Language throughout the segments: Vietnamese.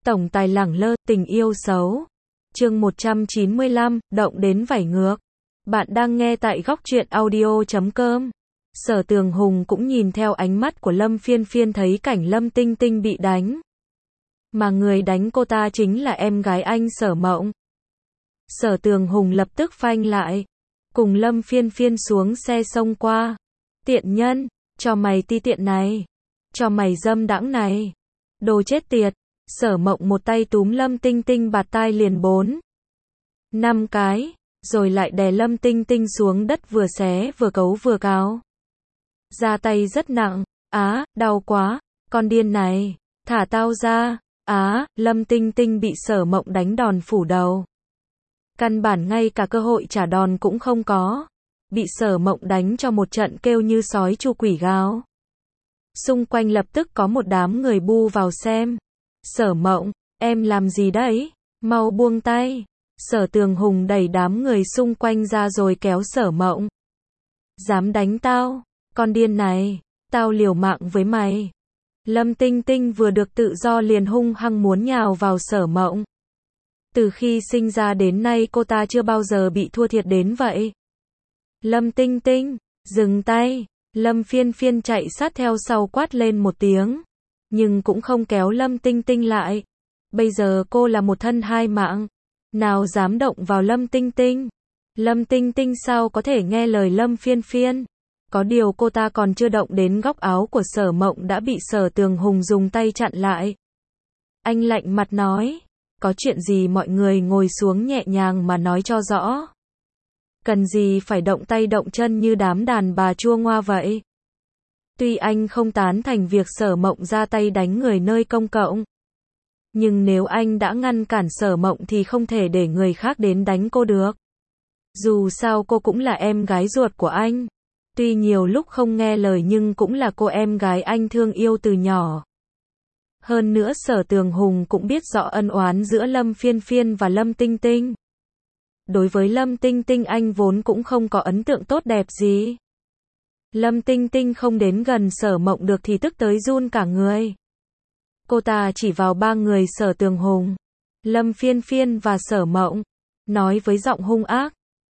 Tổng tài lẳng lơ, tình yêu xấu. Chương 195, động đến vảy ngược. Bạn đang nghe tại góc truyện audio.com. Sở Tường Hùng cũng nhìn theo ánh mắt của Lâm Phiên Phiên thấy cảnh Lâm Tinh Tinh bị đánh. Mà người đánh cô ta chính là em gái anh Sở Mộng. Sở Tường Hùng lập tức phanh lại, cùng Lâm Phiên Phiên xuống xe xông qua. Tiện nhân, cho mày ti tiện này, cho mày dâm đãng này, đồ chết tiệt. Sở Mộng một tay túm Lâm Tinh Tinh bạt tai liền 4-5 cái, rồi lại đè Lâm Tinh Tinh xuống đất vừa xé vừa cấu vừa cào. Ra tay rất nặng, đau quá, con điên này, thả tao ra, Lâm Tinh Tinh bị Sở Mộng đánh đòn phủ đầu. Căn bản ngay cả cơ hội trả đòn cũng không có, bị Sở Mộng đánh cho một trận kêu như sói chu quỷ gào. Xung quanh lập tức có một đám người bu vào xem. Sở Mộng, em làm gì đấy? Mau buông tay. Sở Tường Hùng đẩy đám người xung quanh ra rồi kéo Sở Mộng. Dám đánh tao, con điên này, tao liều mạng với mày. Lâm Tinh Tinh vừa được tự do liền hung hăng muốn nhào vào Sở Mộng. Từ khi sinh ra đến nay cô ta chưa bao giờ bị thua thiệt đến vậy. Lâm Tinh Tinh, dừng tay. Lâm Phiên Phiên chạy sát theo sau quát lên một tiếng, nhưng cũng không kéo Lâm Tinh Tinh lại. Bây giờ cô là một thân hai mạng, nào dám động vào Lâm Tinh Tinh. Lâm Tinh Tinh sao có thể nghe lời Lâm Phiên Phiên. Có điều cô ta còn chưa động đến góc áo của Sở Mộng đã bị Sở Tường Hùng dùng tay chặn lại. Anh lạnh mặt nói, có chuyện gì mọi người ngồi xuống nhẹ nhàng mà nói cho rõ. Cần gì phải động tay động chân như đám đàn bà chua ngoa vậy. Tuy anh không tán thành việc Sở Mộng ra tay đánh người nơi công cộng, nhưng nếu anh đã ngăn cản Sở Mộng thì không thể để người khác đến đánh cô được. Dù sao cô cũng là em gái ruột của anh. Tuy nhiều lúc không nghe lời nhưng cũng là cô em gái anh thương yêu từ nhỏ. Hơn nữa Sở Tường Hùng cũng biết rõ ân oán giữa Lâm Phiên Phiên và Lâm Tinh Tinh. Đối với Lâm Tinh Tinh anh vốn cũng không có ấn tượng tốt đẹp gì. Lâm Tinh Tinh không đến gần Sở Mộng được thì tức tới run cả người. Cô ta chỉ vào ba người Sở Tường Hùng, Lâm Phiên Phiên và Sở Mộng, nói với giọng hung ác.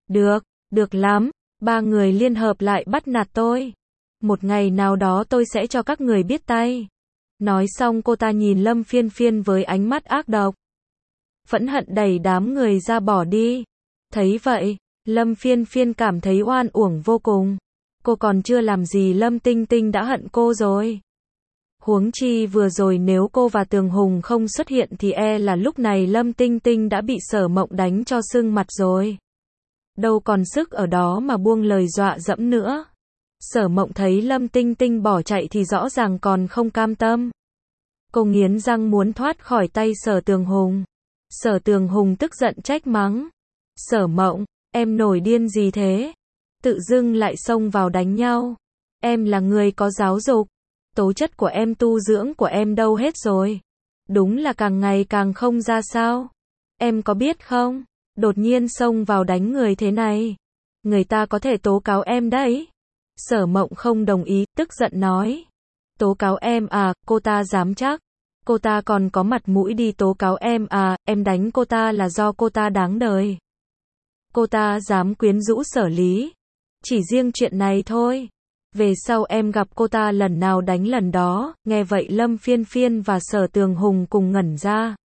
Được lắm, ba người liên hợp lại bắt nạt tôi. Một ngày nào đó tôi sẽ cho các người biết tay. Nói xong cô ta nhìn Lâm Phiên Phiên với ánh mắt ác độc. Phẫn hận đẩy đám người ra bỏ đi. Thấy vậy, Lâm Phiên Phiên cảm thấy oan uổng vô cùng. Cô còn chưa làm gì Lâm Tinh Tinh đã hận cô rồi. Huống chi vừa rồi nếu cô và Tường Hùng không xuất hiện thì là lúc này Lâm Tinh Tinh đã bị Sở Mộng đánh cho sưng mặt rồi. Đâu còn sức ở đó mà buông lời dọa dẫm nữa. Sở Mộng thấy Lâm Tinh Tinh bỏ chạy thì rõ ràng còn không cam tâm. Cô nghiến răng muốn thoát khỏi tay Sở Tường Hùng. Sở Tường Hùng tức giận trách mắng. Sở Mộng, em nổi điên gì thế? Tự dưng lại xông vào đánh nhau. Em là người có giáo dục. Tố chất của em tu dưỡng của em đâu hết rồi? Đúng là càng ngày càng không ra sao. Em có biết không? Đột nhiên xông vào đánh người thế này. Người ta có thể tố cáo em đấy. Sở Mộng không đồng ý, tức giận nói. Tố cáo em à, cô ta dám chắc. Cô ta còn có mặt mũi đi tố cáo em à, em đánh cô ta là do cô ta đáng đời. Cô ta dám quyến rũ Sở Lý. Chỉ riêng chuyện này thôi. Về sau em gặp cô ta lần nào đánh lần đó. Nghe vậy Lâm Phiên Phiên và Sở Tường Hùng cùng ngẩn ra.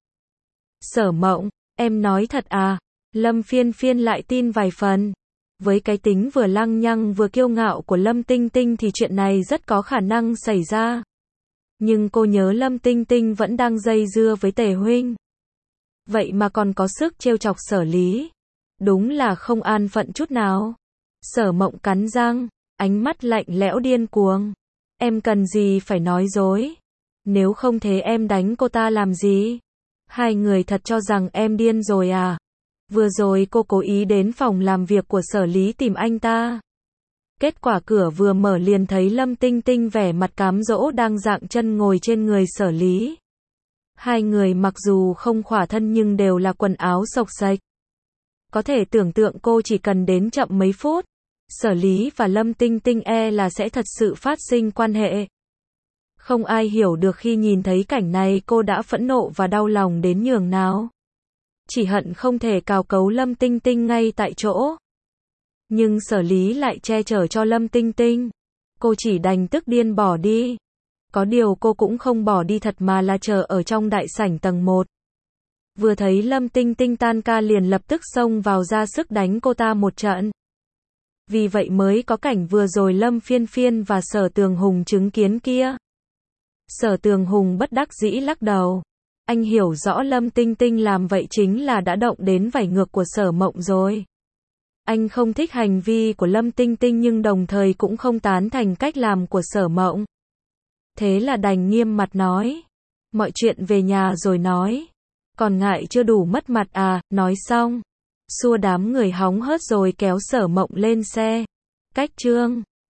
Sở Mộng, em nói thật à? Lâm Phiên Phiên lại tin vài phần. Với cái tính vừa lăng nhăng vừa kiêu ngạo của Lâm Tinh Tinh thì chuyện này rất có khả năng xảy ra. Nhưng cô nhớ Lâm Tinh Tinh vẫn đang dây dưa với Tề huynh. Vậy mà còn có sức trêu chọc Sở Lý. Đúng là không an phận chút nào. Sở Mộng cắn răng, ánh mắt lạnh lẽo điên cuồng. Em cần gì phải nói dối? Nếu không thế em đánh cô ta làm gì? Hai người thật cho rằng em điên rồi à? Vừa rồi cô cố ý đến phòng làm việc của Sở Lý tìm anh ta. Kết quả cửa vừa mở liền thấy Lâm Tinh Tinh vẻ mặt cám dỗ đang dạng chân ngồi trên người Sở Lý. Hai người mặc dù không khỏa thân nhưng đều là quần áo xộc xệch. Có thể tưởng tượng cô chỉ cần đến chậm mấy phút, Sở Lý và Lâm Tinh Tinh là sẽ thật sự phát sinh quan hệ. Không ai hiểu được khi nhìn thấy cảnh này cô đã phẫn nộ và đau lòng đến nhường nào. Chỉ hận không thể cào cấu Lâm Tinh Tinh ngay tại chỗ. Nhưng Sở Lý lại che chở cho Lâm Tinh Tinh. Cô chỉ đành tức điên bỏ đi. Có điều cô cũng không bỏ đi thật mà là chờ ở trong đại sảnh tầng 1. Vừa thấy Lâm Tinh Tinh tan ca liền lập tức xông vào ra sức đánh cô ta một trận. Vì vậy mới có cảnh vừa rồi Lâm Phiên Phiên và Sở Tường Hùng chứng kiến kia. Sở Tường Hùng bất đắc dĩ lắc đầu. Anh hiểu rõ Lâm Tinh Tinh làm vậy chính là đã động đến vảy ngược của Sở Mộng rồi. Anh không thích hành vi của Lâm Tinh Tinh nhưng đồng thời cũng không tán thành cách làm của Sở Mộng. Thế là đành nghiêm mặt nói. Mọi chuyện về nhà rồi nói. Còn ngại chưa đủ mất mặt à, nói xong. Xua đám người hóng hớt rồi kéo Sở Mộng lên xe. Cách chương